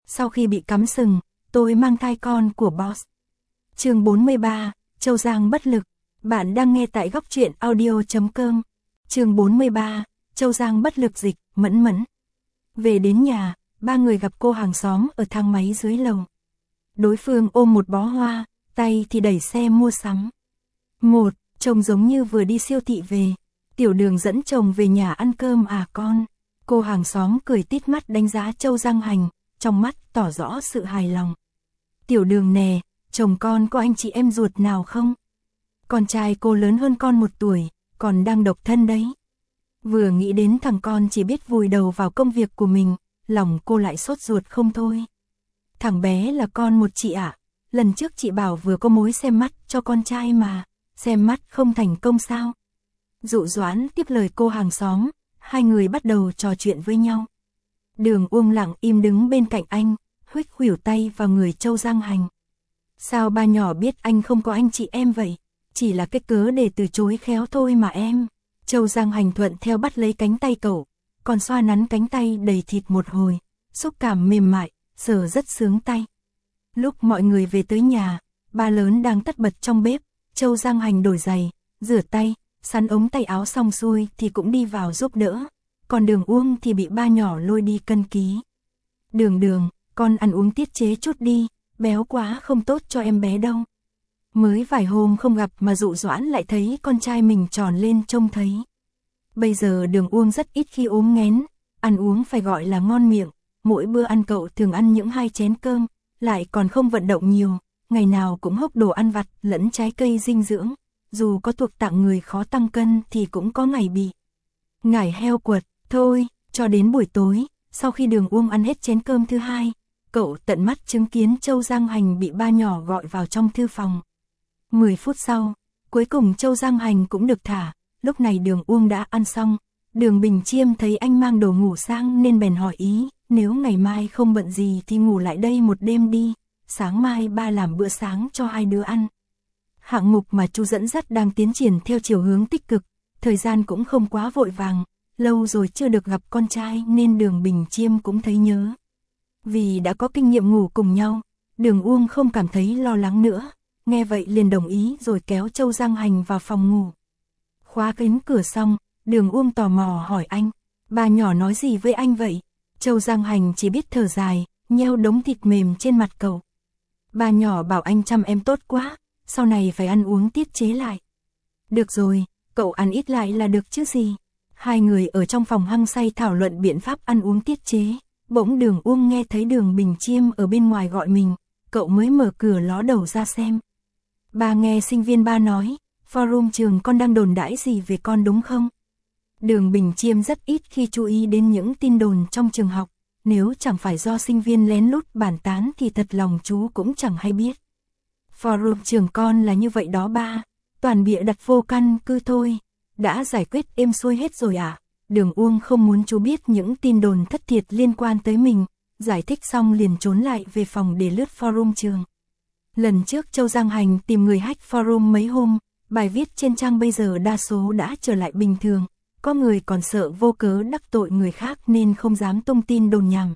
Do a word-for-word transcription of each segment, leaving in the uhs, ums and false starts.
Sau khi bị cắm sừng, tôi mang thai con của boss. Chương bốn mươi ba, Châu Giang bất lực. Bạn đang nghe tại góc truyện audio chấm com. Chương bốn mươi ba, Châu Giang bất lực dịch, Mẫn Mẫn. Về đến nhà, ba người gặp cô hàng xóm ở thang máy dưới lầu. Đối phương ôm một bó hoa, tay thì đẩy xe mua sắm. Một, chồng giống như vừa đi siêu thị về. Tiểu Đường dẫn chồng về nhà ăn cơm à con. Cô hàng xóm cười tít mắt đánh giá Châu Giang Hành, trong mắt tỏ rõ sự hài lòng. Tiểu Đường nè, chồng con có anh chị em ruột nào không? Con trai cô lớn hơn con một tuổi, còn đang độc thân đấy. Vừa nghĩ đến thằng con chỉ biết vùi đầu vào công việc của mình, lòng cô lại sốt ruột không thôi. Thằng bé là con một chị ạ, lần trước chị bảo vừa có mối xem mắt cho con trai mà, xem mắt không thành công sao? Dụ Doãn tiếp lời cô hàng xóm, hai người bắt đầu trò chuyện với nhau. Đường Uông lặng im đứng bên cạnh anh, huých khuỷu tay vào người Châu Giang Hành. Sao ba nhỏ biết anh không có anh chị em vậy? Chỉ là cái cớ để từ chối khéo thôi mà em. Châu Giang Hành thuận theo bắt lấy cánh tay cậu, còn xoa nắn cánh tay đầy thịt một hồi, xúc cảm mềm mại, sờ rất sướng tay. Lúc mọi người về tới nhà, ba lớn đang tất bật trong bếp, Châu Giang Hành đổi giày, rửa tay, sắn ống tay áo xong xuôi thì cũng đi vào giúp đỡ, còn Đường Uông thì bị ba nhỏ lôi đi cân ký. Đường Đường, con ăn uống tiết chế chút đi, béo quá không tốt cho em bé đâu. Mới vài hôm không gặp mà Dụ Doãn lại thấy con trai mình tròn lên trông thấy. Bây giờ Đường Uông rất ít khi ốm nghén, ăn uống phải gọi là ngon miệng, mỗi bữa ăn cậu thường ăn những hai chén cơm, lại còn không vận động nhiều, ngày nào cũng hốc đồ ăn vặt lẫn trái cây dinh dưỡng, dù có thuộc tạng người khó tăng cân thì cũng có ngày bị ngải heo quật. Thôi, cho đến buổi tối, sau khi Đường Uông ăn hết chén cơm thứ hai, cậu tận mắt chứng kiến Châu Giang Hành bị ba nhỏ gọi vào trong thư phòng. Mười phút sau, cuối cùng Châu Giang Hành cũng được thả, lúc này Đường Uông đã ăn xong. Đường Bình Chiêm thấy anh mang đồ ngủ sang nên bèn hỏi ý, nếu ngày mai không bận gì thì ngủ lại đây một đêm đi, sáng mai ba làm bữa sáng cho hai đứa ăn. Hạng mục mà chú dẫn dắt đang tiến triển theo chiều hướng tích cực, thời gian cũng không quá vội vàng, lâu rồi chưa được gặp con trai nên Đường Bình Chiêm cũng thấy nhớ. Vì đã có kinh nghiệm ngủ cùng nhau, Đường Uông không cảm thấy lo lắng nữa, nghe vậy liền đồng ý rồi kéo Châu Giang Hành vào phòng ngủ. Khóa cánh cửa xong, Đường Uông tò mò hỏi anh, bà nhỏ nói gì với anh vậy? Châu Giang Hành chỉ biết thở dài, nheo đống thịt mềm trên mặt cậu. Bà nhỏ bảo anh chăm em tốt quá, sau này phải ăn uống tiết chế lại. Được rồi, cậu ăn ít lại là được chứ gì. Hai người ở trong phòng hăng say thảo luận biện pháp ăn uống tiết chế, bỗng Đường Uông nghe thấy Đường Bình Chiêm ở bên ngoài gọi mình, cậu mới mở cửa ló đầu ra xem. Bà nghe sinh viên ba nói, forum trường con đang đồn đãi gì về con đúng không? Đường Bình Chiêm rất ít khi chú ý đến những tin đồn trong trường học, nếu chẳng phải do sinh viên lén lút bàn tán thì thật lòng chú cũng chẳng hay biết. Forum trường con là như vậy đó ba, toàn bịa đặt vô căn cứ thôi, đã giải quyết êm xuôi hết rồi à? Đường Uông không muốn chú biết những tin đồn thất thiệt liên quan tới mình, giải thích xong liền trốn lại về phòng để lướt forum trường. Lần trước Châu Giang Hành tìm người hack forum mấy hôm, bài viết trên trang bây giờ đa số đã trở lại bình thường, có người còn sợ vô cớ đắc tội người khác nên không dám tung tin đồn nhảm.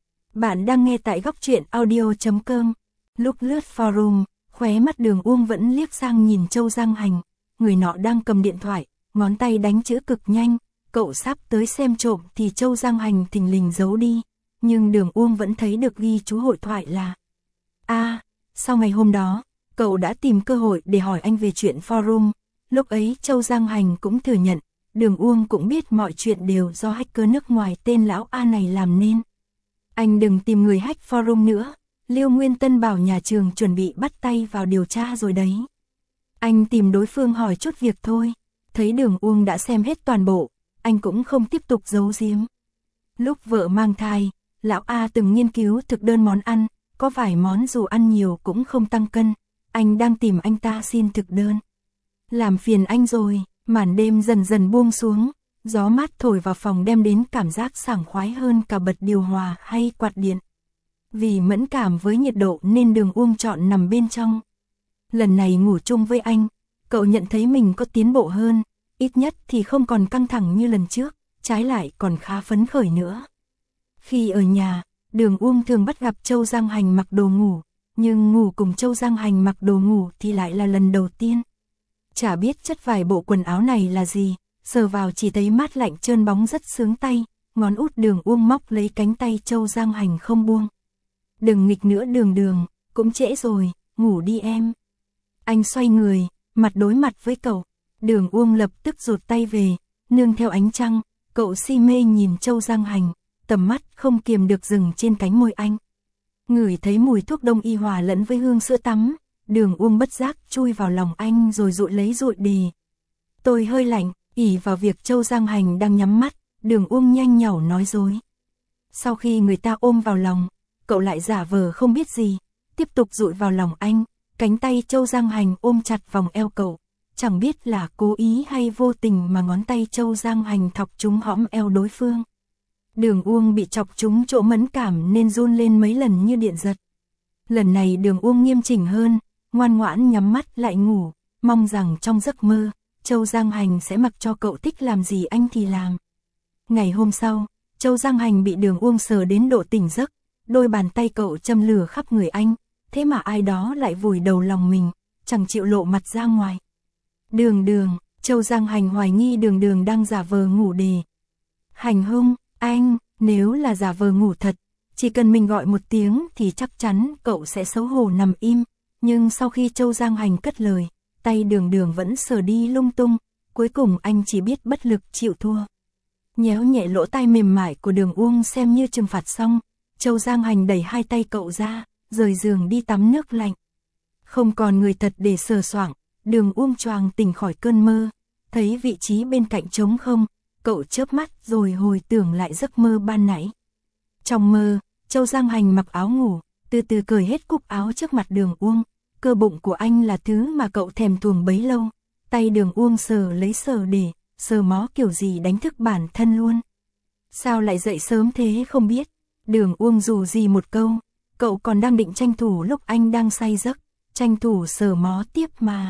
Bạn đang nghe tại góc truyện audio chấm com. Lúc lướt forum, khóe mắt Đường Uông vẫn liếc sang nhìn Châu Giang Hành, người nọ đang cầm điện thoại, ngón tay đánh chữ cực nhanh, cậu sắp tới xem trộm thì Châu Giang Hành thình lình giấu đi, nhưng Đường Uông vẫn thấy được ghi chú hội thoại là a. À, sau ngày hôm đó, cậu đã tìm cơ hội để hỏi anh về chuyện forum, lúc ấy Châu Giang Hành cũng thừa nhận, Đường Uông cũng biết mọi chuyện đều do hacker nước ngoài tên lão A này làm nên. Anh đừng tìm người hack forum nữa, Liêu Nguyên Tân bảo nhà trường chuẩn bị bắt tay vào điều tra rồi đấy. Anh tìm đối phương hỏi chút việc thôi, thấy Đường Uông đã xem hết toàn bộ, anh cũng không tiếp tục giấu giếm. Lúc vợ mang thai, lão A từng nghiên cứu thực đơn món ăn, có vài món dù ăn nhiều cũng không tăng cân, anh đang tìm anh ta xin thực đơn. Làm phiền anh rồi, màn đêm dần dần buông xuống, gió mát thổi vào phòng đem đến cảm giác sảng khoái hơn cả bật điều hòa hay quạt điện. Vì mẫn cảm với nhiệt độ nên Đường Uông chọn nằm bên trong. Lần này ngủ chung với anh, cậu nhận thấy mình có tiến bộ hơn, ít nhất thì không còn căng thẳng như lần trước, trái lại còn khá phấn khởi nữa. Khi ở nhà, Đường Uông thường bắt gặp Châu Giang Hành mặc đồ ngủ, nhưng ngủ cùng Châu Giang Hành mặc đồ ngủ thì lại là lần đầu tiên. Chả biết chất vải bộ quần áo này là gì, sờ vào chỉ thấy mát lạnh trơn bóng rất sướng tay, ngón út Đường Uông móc lấy cánh tay Châu Giang Hành không buông. Đừng nghịch nữa Đường Đường, cũng trễ rồi, ngủ đi em. Anh xoay người, mặt đối mặt với cậu, Đường Uông lập tức rụt tay về, nương theo ánh trăng, cậu si mê nhìn Châu Giang Hành, tầm mắt không kiềm được dừng trên cánh môi anh. Ngửi thấy mùi thuốc đông y hòa lẫn với hương sữa tắm, Đường Uông bất giác chui vào lòng anh rồi dụi lấy dụi đề. Tôi hơi lạnh, ỉ vào việc Châu Giang Hành đang nhắm mắt, Đường Uông nhanh nhảu nói dối. Sau khi người ta ôm vào lòng, cậu lại giả vờ không biết gì, tiếp tục dụi vào lòng anh, cánh tay Châu Giang Hành ôm chặt vòng eo cậu, chẳng biết là cố ý hay vô tình mà ngón tay Châu Giang Hành thọc trúng hõm eo đối phương. Đường Uông bị chọc trúng chỗ mẫn cảm nên run lên mấy lần như điện giật. Lần này Đường Uông nghiêm chỉnh hơn, ngoan ngoãn nhắm mắt lại ngủ, mong rằng trong giấc mơ, Châu Giang Hành sẽ mặc cho cậu thích làm gì anh thì làm. Ngày hôm sau, Châu Giang Hành bị Đường Uông sờ đến độ tỉnh giấc, đôi bàn tay cậu châm lửa khắp người anh, thế mà ai đó lại vùi đầu lòng mình, chẳng chịu lộ mặt ra ngoài. Đường Đường, Châu Giang Hành hoài nghi Đường Đường đang giả vờ ngủ đề. Hành hung, anh, nếu là giả vờ ngủ thật, chỉ cần mình gọi một tiếng thì chắc chắn cậu sẽ xấu hổ nằm im, nhưng sau khi Châu Giang Hành cất lời, tay Đường Đường vẫn sờ đi lung tung, cuối cùng anh chỉ biết bất lực chịu thua. Nhéo nhẹ lỗ tai mềm mại của Đường Uông xem như trừng phạt xong, Châu Giang Hành đẩy hai tay cậu ra, rời giường đi tắm nước lạnh. Không còn người thật để sờ soạng, Đường Uông choàng tỉnh khỏi cơn mơ, thấy vị trí bên cạnh trống không, cậu chớp mắt rồi hồi tưởng lại giấc mơ ban nãy. Trong mơ, Châu Giang Hành mặc áo ngủ, từ từ cởi hết cúc áo trước mặt Đường Uông, cơ bụng của anh là thứ mà cậu thèm thuồng bấy lâu, tay Đường Uông sờ lấy sờ để, sờ mó kiểu gì đánh thức bản thân luôn. Sao lại dậy sớm thế không biết, Đường Uông dù gì một câu, cậu còn đang định tranh thủ lúc anh đang say giấc, tranh thủ sờ mó tiếp mà.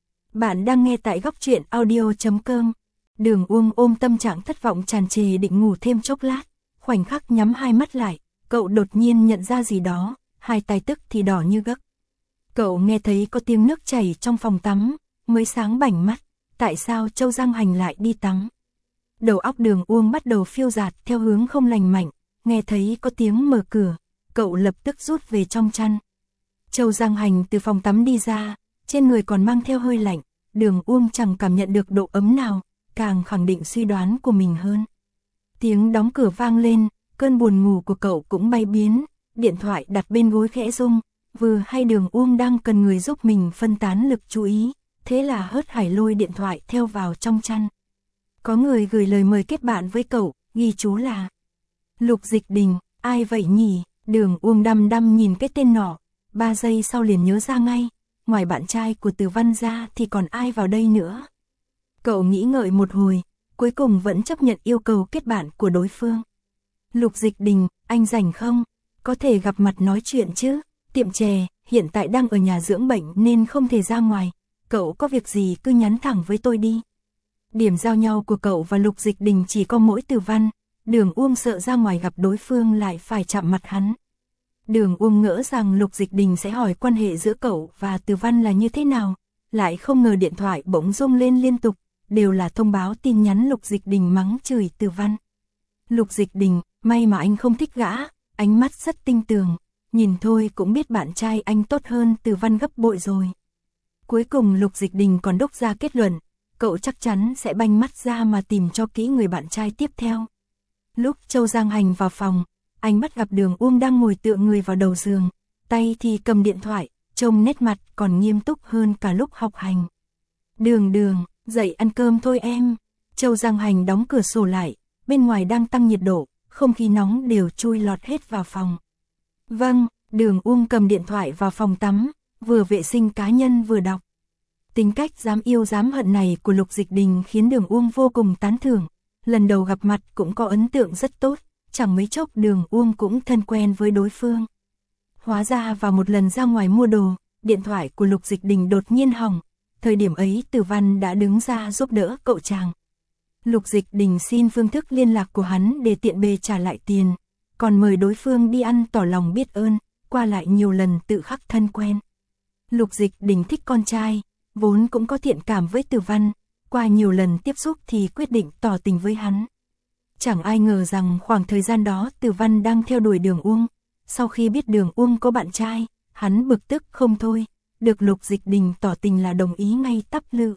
Bạn đang nghe tại góc truyện audio chấm com. Đường Uông ôm tâm trạng thất vọng tràn trề định ngủ thêm chốc lát, khoảnh khắc nhắm hai mắt lại, cậu đột nhiên nhận ra gì đó, hai tay tức thì đỏ như gấc. Cậu nghe thấy có tiếng nước chảy trong phòng tắm, mới sáng bảnh mắt, tại sao Châu Giang Hành lại đi tắm? Đầu óc Đường Uông bắt đầu phiêu dạt theo hướng không lành mạnh, nghe thấy có tiếng mở cửa, cậu lập tức rút về trong chăn. Châu Giang Hành từ phòng tắm đi ra, trên người còn mang theo hơi lạnh, Đường Uông chẳng cảm nhận được độ ấm nào, càng khẳng định suy đoán của mình hơn. Tiếng đóng cửa vang lên, cơn buồn ngủ của cậu cũng bay biến, điện thoại đặt bên gối khẽ rung, vừa hay Đường Uông đang cần người giúp mình phân tán lực chú ý, thế là hớt hải lôi điện thoại theo vào trong chăn. Có người gửi lời mời kết bạn với cậu, ghi chú là Lục Dịch Đình, ai vậy nhỉ? Đường Uông đăm đăm nhìn cái tên nọ, ba giây sau liền nhớ ra ngay, ngoài bạn trai của Từ Văn ra thì còn ai vào đây nữa. Cậu nghĩ ngợi một hồi, cuối cùng vẫn chấp nhận yêu cầu kết bạn của đối phương. Lục Dịch Đình, anh rảnh không? Có thể gặp mặt nói chuyện chứ? Tiệm chè, hiện tại đang ở nhà dưỡng bệnh nên không thể ra ngoài, cậu có việc gì cứ nhắn thẳng với tôi đi. Điểm giao nhau của cậu và Lục Dịch Đình chỉ có mỗi Từ Văn, Đường Uông sợ ra ngoài gặp đối phương lại phải chạm mặt hắn. Đường Uông ngỡ rằng Lục Dịch Đình sẽ hỏi quan hệ giữa cậu và Từ Văn là như thế nào, lại không ngờ điện thoại bỗng rung lên liên tục, đều là thông báo tin nhắn Lục Dịch Đình mắng chửi Từ Văn. Lục Dịch Đình, may mà anh không thích gã, ánh mắt rất tinh tường, nhìn thôi cũng biết bạn trai anh tốt hơn Từ Văn gấp bội rồi. Cuối cùng Lục Dịch Đình còn đúc ra kết luận, cậu chắc chắn sẽ banh mắt ra mà tìm cho kỹ người bạn trai tiếp theo. Lúc Châu Giang Hành vào phòng, anh bắt gặp Đường Uông đang ngồi tựa người vào đầu giường, tay thì cầm điện thoại, trông nét mặt còn nghiêm túc hơn cả lúc học hành. Đường Đường, dậy ăn cơm thôi em. Châu Giang Hành đóng cửa sổ lại, bên ngoài đang tăng nhiệt độ, không khí nóng đều chui lọt hết vào phòng. Vâng, Đường Uông cầm điện thoại vào phòng tắm, vừa vệ sinh cá nhân vừa đọc. Tính cách dám yêu dám hận này của Lục Dịch Đình khiến Đường Uông vô cùng tán thưởng, lần đầu gặp mặt cũng có ấn tượng rất tốt, chẳng mấy chốc Đường Uông cũng thân quen với đối phương. Hóa ra vào một lần ra ngoài mua đồ, điện thoại của Lục Dịch Đình đột nhiên hỏng, thời điểm ấy Từ Văn đã đứng ra giúp đỡ cậu chàng. Lục Dịch Đình xin phương thức liên lạc của hắn để tiện bề trả lại tiền, còn mời đối phương đi ăn tỏ lòng biết ơn, qua lại nhiều lần tự khắc thân quen. Lục Dịch Đình thích con trai, vốn cũng có thiện cảm với Từ Văn, qua nhiều lần tiếp xúc thì quyết định tỏ tình với hắn. Chẳng ai ngờ rằng khoảng thời gian đó Từ Văn đang theo đuổi Đường Uông, sau khi biết Đường Uông có bạn trai, hắn bực tức không thôi, được Lục Dịch Đình tỏ tình là đồng ý ngay tắp lự.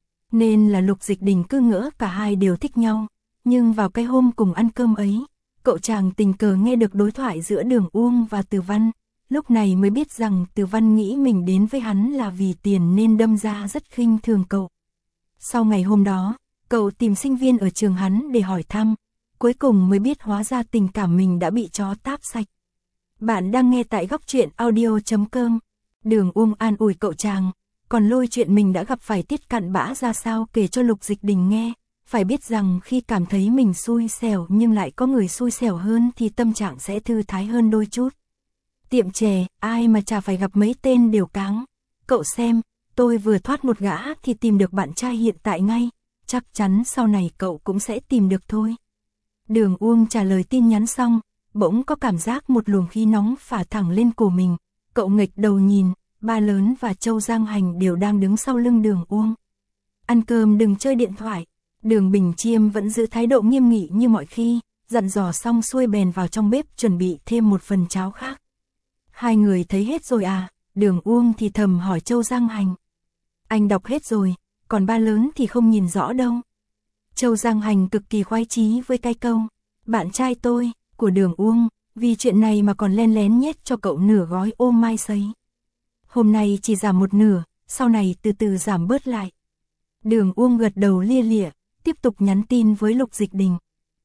Nên là Lục Dịch Đình cứ ngỡ cả hai đều thích nhau, nhưng vào cái hôm cùng ăn cơm ấy, cậu chàng tình cờ nghe được đối thoại giữa Đường Uông và Từ Văn, lúc này mới biết rằng Từ Văn nghĩ mình đến với hắn là vì tiền nên đâm ra rất khinh thường cậu. Sau ngày hôm đó, cậu tìm sinh viên ở trường hắn để hỏi thăm, cuối cùng mới biết hóa ra tình cảm mình đã bị chó táp sạch. Bạn đang nghe tại góc truyện audio chấm com. Đường Uông an ủi cậu chàng, còn lôi chuyện mình đã gặp phải Tiết cặn bã ra sao kể cho Lục Dịch Đình nghe. Phải biết rằng khi cảm thấy mình xui xẻo nhưng lại có người xui xẻo hơn thì tâm trạng sẽ thư thái hơn đôi chút. Tiệm chè, ai mà chả phải gặp mấy tên đều cáng. Cậu xem, tôi vừa thoát một gã thì tìm được bạn trai hiện tại ngay, chắc chắn sau này cậu cũng sẽ tìm được thôi. Đường Uông trả lời tin nhắn xong, bỗng có cảm giác một luồng khí nóng phả thẳng lên cổ mình. Cậu nghịch đầu nhìn, Ba Lớn và Châu Giang Hành đều đang đứng sau lưng Đường Uông. Ăn cơm đừng chơi điện thoại. Đường Bình Chiêm vẫn giữ thái độ nghiêm nghị như mọi khi, dặn dò xong xuôi bèn vào trong bếp chuẩn bị thêm một phần cháo khác. Hai người thấy hết rồi à? Đường Uông thì thầm hỏi Châu Giang Hành. Anh đọc hết rồi, còn Ba Lớn thì không nhìn rõ đâu. Châu Giang Hành cực kỳ khoái chí với cái câu bạn trai tôi của Đường Uông, vì chuyện này mà còn len lén nhét cho cậu nửa gói ô mai sấy. Hôm nay chỉ giảm một nửa, sau này từ từ giảm bớt lại. Đường Uông gật đầu lia lịa, tiếp tục nhắn tin với Lục Dịch Đình.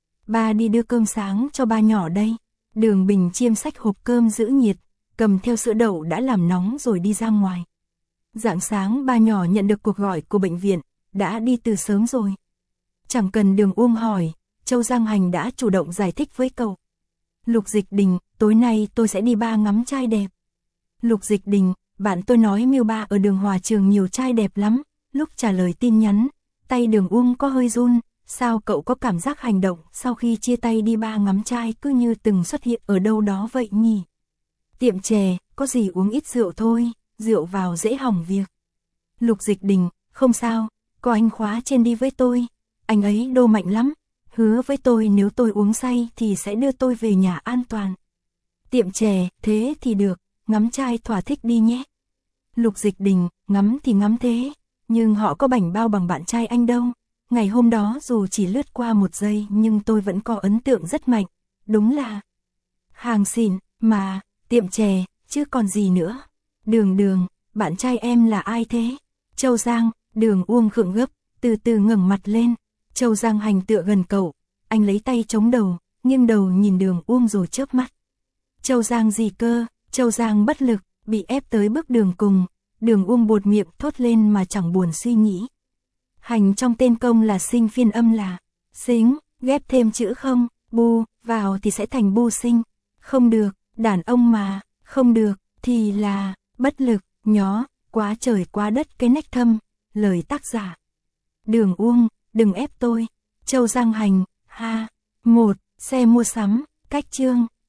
Ba đi đưa cơm sáng cho ba nhỏ đây. Đường Bình Chiêm xách hộp cơm giữ nhiệt, cầm theo sữa đậu đã làm nóng rồi đi ra ngoài. Rạng sáng ba nhỏ nhận được cuộc gọi của bệnh viện, đã đi từ sớm rồi. Chẳng cần Đường Uông hỏi, Châu Giang Hành đã chủ động giải thích với cậu. Lục Dịch Đình, tối nay tôi sẽ đi ba ngắm trai đẹp. Lục Dịch Đình, bạn tôi nói Miêu Ba ở Đường Hòa Trường nhiều trai đẹp lắm. Lúc trả lời tin nhắn, tay Đường Uông có hơi run, sao cậu có cảm giác hành động sau khi chia tay đi ba ngắm trai cứ như từng xuất hiện ở đâu đó vậy nhỉ? Tiệm chè, có gì uống ít rượu thôi, rượu vào dễ hỏng việc. Lục Dịch Đình, không sao, có anh Khóa trên đi với tôi, anh ấy đô mạnh lắm, hứa với tôi nếu tôi uống say thì sẽ đưa tôi về nhà an toàn. Tiệm chè, thế thì được, ngắm trai thỏa thích đi nhé. Lục Dịch Đình, ngắm thì ngắm thế, nhưng họ có bảnh bao bằng bạn trai anh đâu. Ngày hôm đó dù chỉ lướt qua một giây nhưng tôi vẫn có ấn tượng rất mạnh, đúng là hàng xịn, mà, tiệm chè, chứ còn gì nữa. Đường Đường, bạn trai em là ai thế? Châu Giang, Đường Uông khựng gấp, từ từ ngẩng mặt lên. Châu Giang Hành tựa gần cậu, anh lấy tay chống đầu, nghiêng đầu nhìn Đường Uông rồi chớp mắt. Châu Giang gì cơ? Châu Giang bất lực, bị ép tới bước đường cùng. Đường Uông buột miệng thốt lên mà chẳng buồn suy nghĩ. Hành trong tên công là sinh, phiên âm là xính, ghép thêm chữ không, bu, vào thì sẽ thành bu sinh. Không được, đàn ông mà, không được, thì là bất lực, nhó, quá trời quá đất cái nách thâm. Lời tác giả. Đường Uông, đừng ép tôi. Châu Giang Hành, ha. Một, xe mua sắm, cách chương.